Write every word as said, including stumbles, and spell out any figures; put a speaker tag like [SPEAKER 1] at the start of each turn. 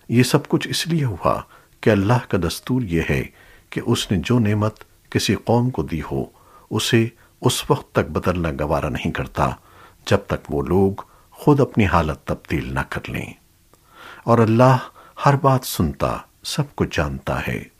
[SPEAKER 1] ये सब कुछ इसलिए हुआ कि अल्लाह का दस्तूर ये है कि उसने जो नेमत किसी कौम को दी हो उसे उस वक्त तक बदलना गवारा नहीं करता जब तक वो लोग खुद अपनी हालत तब्दील न कर लें। और अल्लाह हर बात सुनता, सब कुछ जानता है।